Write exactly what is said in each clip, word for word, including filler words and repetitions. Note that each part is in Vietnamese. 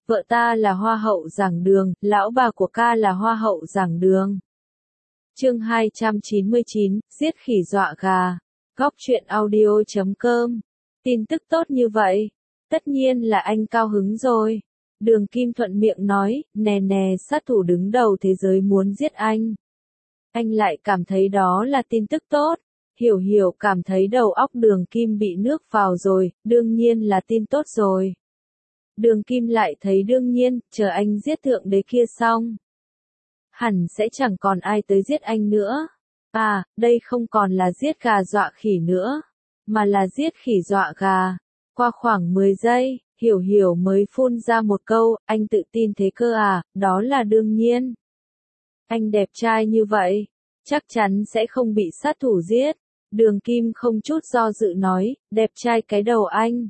vợ ta là hoa hậu giảng đường, lão bà của ca là hoa hậu giảng đường. Chương hai trăm chín mươi chín, giết khỉ dọa gà. Góc truyện audio chấm com. Tin tức tốt như vậy, tất nhiên là anh cao hứng rồi. Đường Kim thuận miệng nói, nè nè, sát thủ đứng đầu thế giới muốn giết anh. Anh lại cảm thấy đó là tin tức tốt. Hiểu Hiểu cảm thấy đầu óc Đường Kim bị nước vào rồi, đương nhiên là tin tốt rồi. Đường Kim lại thấy đương nhiên, chờ anh giết thượng đế kia xong, hẳn sẽ chẳng còn ai tới giết anh nữa. À, đây không còn là giết gà dọa khỉ nữa, mà là giết khỉ dọa gà. Qua khoảng mười giây, Hiểu Hiểu mới phun ra một câu, anh tự tin thế cơ à, đó là đương nhiên. Anh đẹp trai như vậy, chắc chắn sẽ không bị sát thủ giết. Đường Kim không chút do dự nói, đẹp trai cái đầu anh.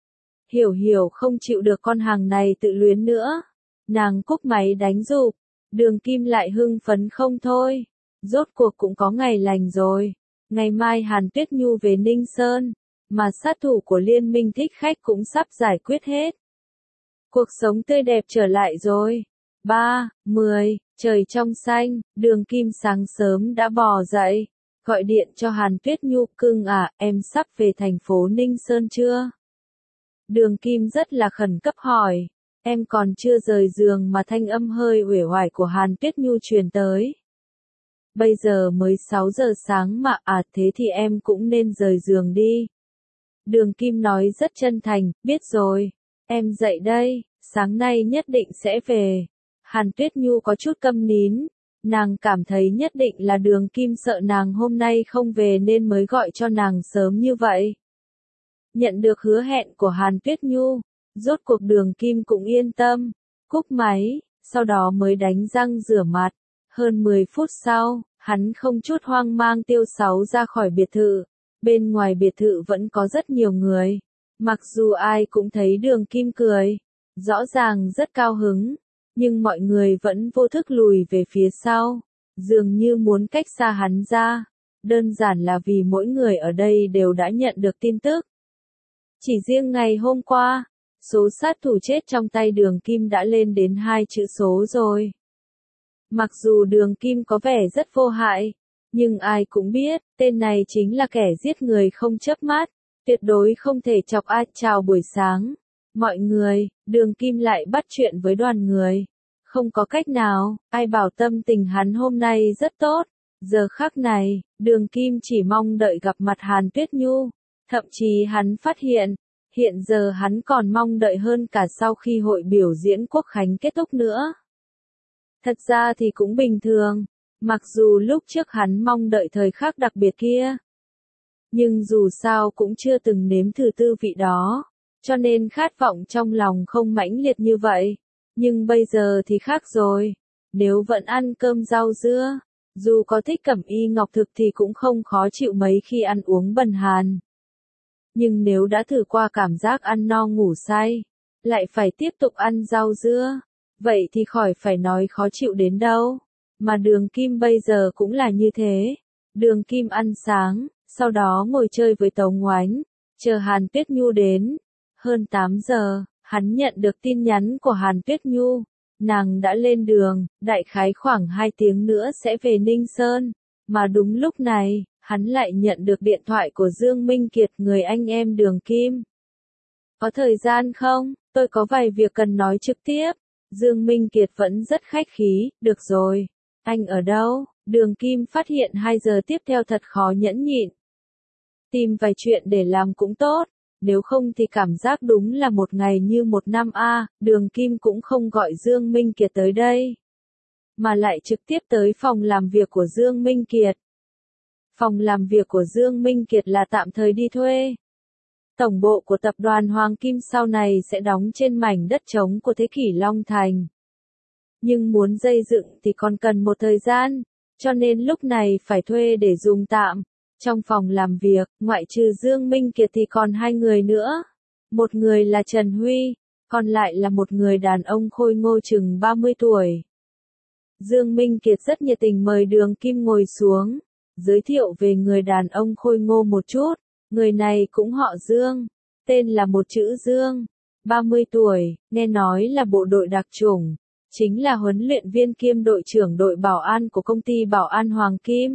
Hiểu Hiểu không chịu được con hàng này tự luyến nữa. Nàng cúp máy đánh giục. Đường Kim lại hưng phấn không thôi. Rốt cuộc cũng có ngày lành rồi. Ngày mai Hàn Tuyết Nhu về Ninh Sơn, mà sát thủ của Liên minh thích khách cũng sắp giải quyết hết. Cuộc sống tươi đẹp trở lại rồi. Ba, mười, trời trong xanh, Đường Kim sáng sớm đã bò dậy, gọi điện cho Hàn Tuyết Nhu, cưng à, em sắp về thành phố Ninh Sơn chưa? Đường Kim rất là khẩn cấp hỏi, em còn chưa rời giường mà thanh âm hơi uể oải của Hàn Tuyết Nhu truyền tới. Bây giờ mới sáu giờ sáng mà, à thế thì em cũng nên rời giường đi. Đường Kim nói rất chân thành, biết rồi, em dậy đây, sáng nay nhất định sẽ về. Hàn Tuyết Nhu có chút câm nín, nàng cảm thấy nhất định là Đường Kim sợ nàng hôm nay không về nên mới gọi cho nàng sớm như vậy. Nhận được hứa hẹn của Hàn Tuyết Nhu, rốt cuộc Đường Kim cũng yên tâm, cúp máy, sau đó mới đánh răng rửa mặt. Hơn mười phút sau, hắn không chút hoang mang tiêu sái ra khỏi biệt thự. Bên ngoài biệt thự vẫn có rất nhiều người. Mặc dù ai cũng thấy Đường Kim cười, rõ ràng rất cao hứng, nhưng mọi người vẫn vô thức lùi về phía sau, dường như muốn cách xa hắn ra. Đơn giản là vì mỗi người ở đây đều đã nhận được tin tức. Chỉ riêng ngày hôm qua, số sát thủ chết trong tay Đường Kim đã lên đến hai chữ số rồi. Mặc dù Đường Kim có vẻ rất vô hại, nhưng ai cũng biết, tên này chính là kẻ giết người không chớp mắt, tuyệt đối không thể chọc ai. Chào buổi sáng, mọi người, Đường Kim lại bắt chuyện với đoàn người. Không có cách nào, ai bảo tâm tình hắn hôm nay rất tốt. Giờ khắc này, Đường Kim chỉ mong đợi gặp mặt Hàn Tuyết Nhu. Thậm chí hắn phát hiện, hiện giờ hắn còn mong đợi hơn cả sau khi hội biểu diễn Quốc Khánh kết thúc nữa. Thật ra thì cũng bình thường, mặc dù lúc trước hắn mong đợi thời khắc đặc biệt kia. Nhưng dù sao cũng chưa từng nếm thử tư vị đó, cho nên khát vọng trong lòng không mãnh liệt như vậy. Nhưng bây giờ thì khác rồi, nếu vẫn ăn cơm rau dưa, dù có thích Cẩm Y Ngọc Thực thì cũng không khó chịu mấy khi ăn uống bần hàn. Nhưng nếu đã thử qua cảm giác ăn no ngủ say, lại phải tiếp tục ăn rau dưa, vậy thì khỏi phải nói khó chịu đến đâu. Mà Đường Kim bây giờ cũng là như thế. Đường Kim ăn sáng, sau đó ngồi chơi với Tống Oánh, chờ Hàn Tuyết Nhu đến. Hơn tám giờ, hắn nhận được tin nhắn của Hàn Tuyết Nhu. Nàng đã lên đường, đại khái khoảng hai tiếng nữa sẽ về Ninh Sơn. Mà đúng lúc này, hắn lại nhận được điện thoại của Dương Minh Kiệt, người anh em Đường Kim. Có thời gian không? Tôi có vài việc cần nói trực tiếp. Dương Minh Kiệt vẫn rất khách khí, được rồi. Anh ở đâu? Đường Kim phát hiện hai giờ tiếp theo thật khó nhẫn nhịn. Tìm vài chuyện để làm cũng tốt, nếu không thì cảm giác đúng là một ngày như một năm a. À, Đường Kim cũng không gọi Dương Minh Kiệt tới đây, mà lại trực tiếp tới phòng làm việc của Dương Minh Kiệt. Phòng làm việc của Dương Minh Kiệt là tạm thời đi thuê. Tổng bộ của tập đoàn Hoàng Kim sau này sẽ đóng trên mảnh đất trống của thế kỷ Long Thành. Nhưng muốn xây dựng thì còn cần một thời gian, cho nên lúc này phải thuê để dùng tạm. Trong phòng làm việc, ngoại trừ Dương Minh Kiệt thì còn hai người nữa. Một người là Trần Huy, còn lại là một người đàn ông khôi ngô chừng ba mươi tuổi. Dương Minh Kiệt rất nhiệt tình mời Đường Kim ngồi xuống, giới thiệu về người đàn ông khôi ngô một chút. Người này cũng họ Dương, tên là một chữ Dương. ba mươi tuổi, nghe nói là bộ đội đặc chủng, chính là huấn luyện viên kiêm đội trưởng đội bảo an của công ty bảo an Hoàng Kim.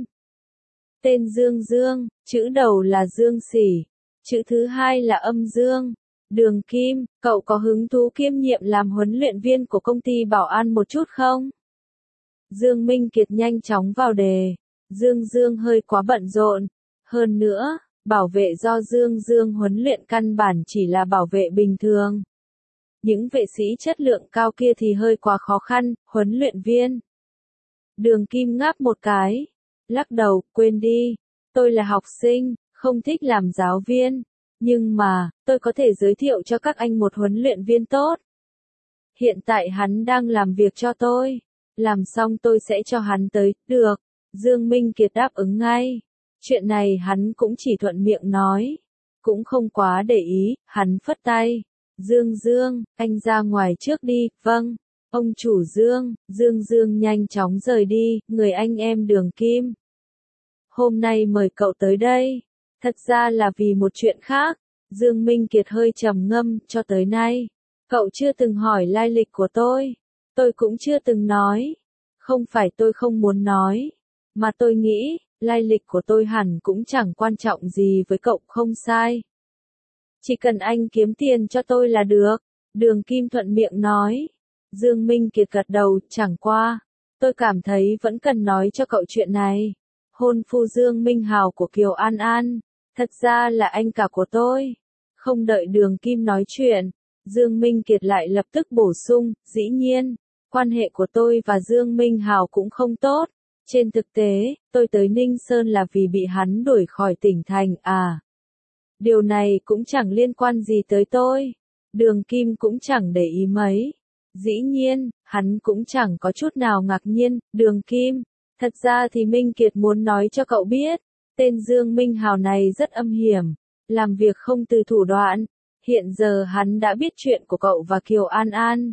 Tên Dương Dương, chữ đầu là Dương Sỉ, chữ thứ hai là âm Dương. Đường Kim, cậu có hứng thú kiêm nhiệm làm huấn luyện viên của công ty bảo an một chút không? Dương Minh Kiệt nhanh chóng vào đề. Dương Dương hơi quá bận rộn. Hơn nữa, bảo vệ do Dương Dương huấn luyện căn bản chỉ là bảo vệ bình thường. Những vệ sĩ chất lượng cao kia thì hơi quá khó khăn, huấn luyện viên. Đường Kim ngáp một cái, lắc đầu, quên đi, tôi là học sinh, không thích làm giáo viên, nhưng mà, tôi có thể giới thiệu cho các anh một huấn luyện viên tốt. Hiện tại hắn đang làm việc cho tôi, làm xong tôi sẽ cho hắn tới, được, Dương Minh Kiệt đáp ứng ngay. Chuyện này hắn cũng chỉ thuận miệng nói, cũng không quá để ý, hắn phất tay. Dương Dương, anh ra ngoài trước đi, vâng. Ông chủ Dương, Dương Dương nhanh chóng rời đi, người anh em Đường Kim. Hôm nay mời cậu tới đây, thật ra là vì một chuyện khác. Dương Minh Kiệt hơi trầm ngâm, cho tới nay, cậu chưa từng hỏi lai lịch của tôi, tôi cũng chưa từng nói. Không phải tôi không muốn nói, mà tôi nghĩ, lai lịch của tôi hẳn cũng chẳng quan trọng gì với cậu, không sai. Chỉ cần anh kiếm tiền cho tôi là được, Đường Kim thuận miệng nói. Dương Minh Kiệt gật đầu, chẳng qua, tôi cảm thấy vẫn cần nói cho cậu chuyện này. Hôn phu Dương Minh Hào của Kiều An An, thật ra là anh cả của tôi. Không đợi Đường Kim nói chuyện, Dương Minh Kiệt lại lập tức bổ sung, dĩ nhiên, quan hệ của tôi và Dương Minh Hào cũng không tốt. Trên thực tế, tôi tới Ninh Sơn là vì bị hắn đuổi khỏi tỉnh thành, à. Điều này cũng chẳng liên quan gì tới tôi. Đường Kim cũng chẳng để ý mấy. Dĩ nhiên, hắn cũng chẳng có chút nào ngạc nhiên, Đường Kim. Thật ra thì Minh Kiệt muốn nói cho cậu biết, tên Dương Minh Hào này rất âm hiểm, làm việc không từ thủ đoạn. Hiện giờ hắn đã biết chuyện của cậu và Kiều An An.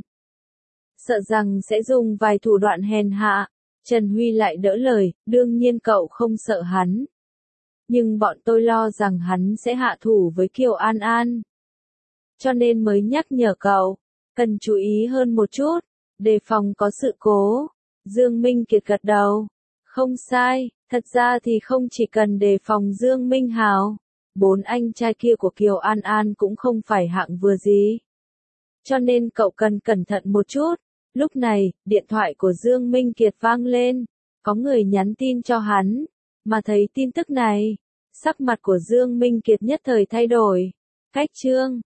Sợ rằng sẽ dùng vài thủ đoạn hèn hạ. Trần Huy lại đỡ lời, đương nhiên cậu không sợ hắn. Nhưng bọn tôi lo rằng hắn sẽ hạ thủ với Kiều An An. Cho nên mới nhắc nhở cậu, cần chú ý hơn một chút, đề phòng có sự cố. Dương Minh Kiệt gật đầu. Không sai, thật ra thì không chỉ cần đề phòng Dương Minh Hào. Bốn anh trai kia của Kiều An An cũng không phải hạng vừa gì. Cho nên cậu cần cẩn thận một chút. Lúc này, điện thoại của Dương Minh Kiệt vang lên. Có người nhắn tin cho hắn. Mà thấy tin tức này, sắc mặt của Dương Minh Kiệt nhất thời thay đổi. Cách chương